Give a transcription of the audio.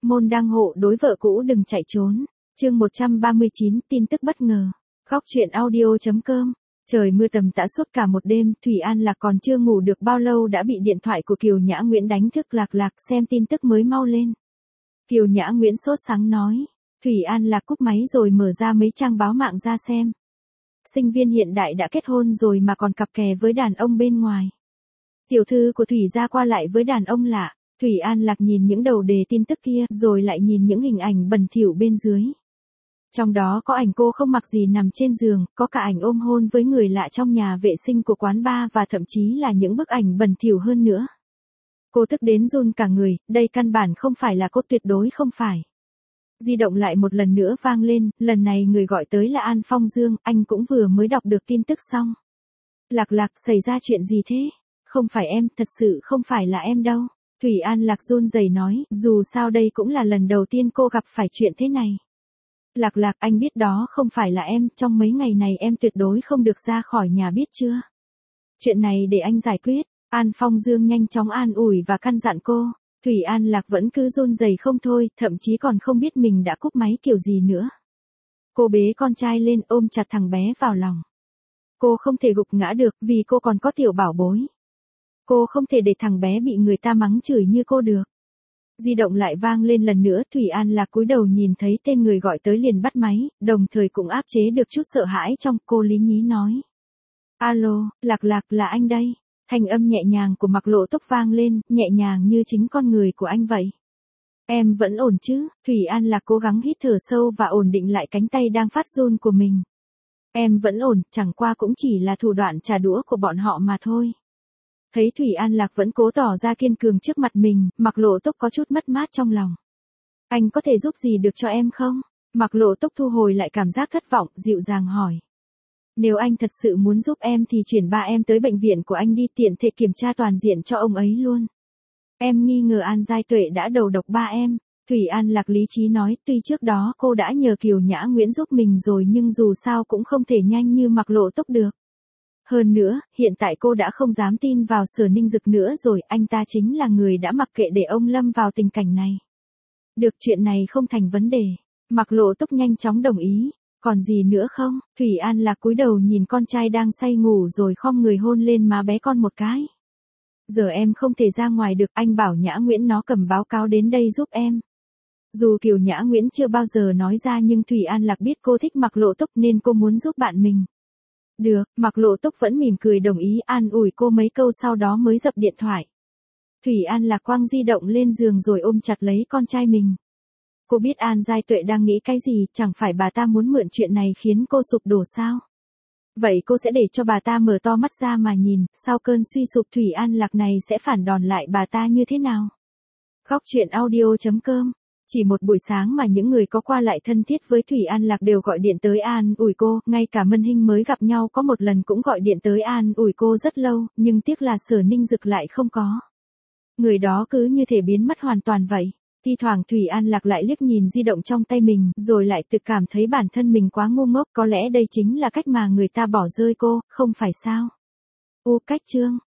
môn đăng hộ đối vợ cũ đừng chạy trốn. Chương 139, tin tức bất ngờ. Góc truyện audio.com. Trời mưa tầm tã suốt cả một đêm, Thủy An Lạc còn chưa ngủ được bao lâu đã bị điện thoại của Kiều Nhã Nguyễn đánh thức. Lạc xem tin tức mới mau lên. Kiều Nhã Nguyễn sốt sắng nói. Thủy An Lạc cúp máy rồi mở ra mấy trang báo mạng ra xem. Sinh viên hiện đại đã kết hôn rồi mà còn cặp kè với đàn ông bên ngoài. Tiểu thư của Thủy gia qua lại với đàn ông lạ. Thủy An Lạc nhìn những đầu đề tin tức kia rồi lại nhìn những hình ảnh bẩn thỉu bên dưới. Trong đó có ảnh cô không mặc gì nằm trên giường, có cả ảnh ôm hôn với người lạ trong nhà vệ sinh của quán bar và thậm chí là những bức ảnh bẩn thỉu hơn nữa. Cô tức đến run cả người, đây căn bản không phải là cô, tuyệt đối không phải. Di động lại một lần nữa vang lên, lần này người gọi tới là An Phong Dương, anh cũng vừa mới đọc được tin tức xong. Lạc, xảy ra chuyện gì thế? Không phải em, thật sự không phải là em đâu. Thủy An Lạc run rẩy nói, dù sao đây cũng là lần đầu tiên cô gặp phải chuyện thế này. Lạc, anh biết đó không phải là em, trong mấy ngày này em tuyệt đối không được ra khỏi nhà biết chưa? Chuyện này để anh giải quyết. An Phong Dương nhanh chóng an ủi và căn dặn cô. Thủy An Lạc vẫn cứ run rẩy không thôi, thậm chí còn không biết mình đã cúp máy kiểu gì nữa. Cô bế con trai lên ôm chặt thằng bé vào lòng. Cô không thể gục ngã được vì cô còn có tiểu bảo bối. Cô không thể để thằng bé bị người ta mắng chửi như cô được. Di động lại vang lên lần nữa, Thủy An Lạc cúi đầu nhìn thấy tên người gọi tới liền bắt máy, đồng thời cũng áp chế được chút sợ hãi trong cô lý nhí nói. Alo, Lạc, là anh đây. Thanh âm nhẹ nhàng của Mạc Lộ Túc vang lên, nhẹ nhàng như chính con người của anh vậy. Em vẫn ổn chứ? Thủy An Lạc cố gắng hít thở sâu và ổn định lại cánh tay đang phát run của mình. Em vẫn ổn, chẳng qua cũng chỉ là thủ đoạn trả đũa của bọn họ mà thôi. Thấy Thủy An Lạc vẫn cố tỏ ra kiên cường trước mặt mình, Mạc Lộ Túc có chút mất mát trong lòng. Anh có thể giúp gì được cho em không? Mạc Lộ Túc thu hồi lại cảm giác thất vọng, dịu dàng hỏi. Nếu anh thật sự muốn giúp em thì chuyển ba em tới bệnh viện của anh đi, tiện thể kiểm tra toàn diện cho ông ấy luôn. Em nghi ngờ An Giai Tuệ đã đầu độc ba em. Thủy An Lạc lý trí nói, tuy trước đó cô đã nhờ Kiều Nhã Nguyễn giúp mình rồi nhưng dù sao cũng không thể nhanh như Mạc Lộ Túc được. Hơn nữa, hiện tại cô đã không dám tin vào Sở Ninh Dực nữa rồi, anh ta chính là người đã mặc kệ để ông lâm vào tình cảnh này. Được, chuyện này không thành vấn đề. Mạc Lộ Túc nhanh chóng đồng ý. Còn gì nữa không? Thủy An Lạc cúi đầu nhìn con trai đang say ngủ rồi khom người hôn lên má bé con một cái. Giờ em không thể ra ngoài được, anh bảo Nhã Nguyễn nó cầm báo cáo đến đây giúp em. Dù Kiều Nhã Nguyễn chưa bao giờ nói ra nhưng Thủy An Lạc biết cô thích Mạc Lộ Túc nên cô muốn giúp bạn mình. Được, Mạc Lộ Túc vẫn mỉm cười đồng ý, an ủi cô mấy câu sau đó mới dập điện thoại. Thủy An Lạc quăng di động lên giường rồi ôm chặt lấy con trai mình. Cô biết An Giai Tuệ đang nghĩ cái gì, chẳng phải bà ta muốn mượn chuyện này khiến cô sụp đổ sao? Vậy cô sẽ để cho bà ta mở to mắt ra mà nhìn, sau cơn suy sụp Thủy An Lạc này sẽ phản đòn lại bà ta như thế nào? Góc truyện audio.com. Chỉ một buổi sáng mà những người có qua lại thân thiết với Thủy An Lạc đều gọi điện tới an ủi cô, ngay cả Mân Hinh mới gặp nhau có một lần cũng gọi điện tới an ủi cô rất lâu, nhưng tiếc là Sở Ninh Dực lại không có. Người đó cứ như thể biến mất hoàn toàn vậy. Thi thoảng Thủy An Lạc lại liếc nhìn di động trong tay mình, rồi lại tự cảm thấy bản thân mình quá ngu ngốc, có lẽ đây chính là cách mà người ta bỏ rơi cô, không phải sao? Cách chương.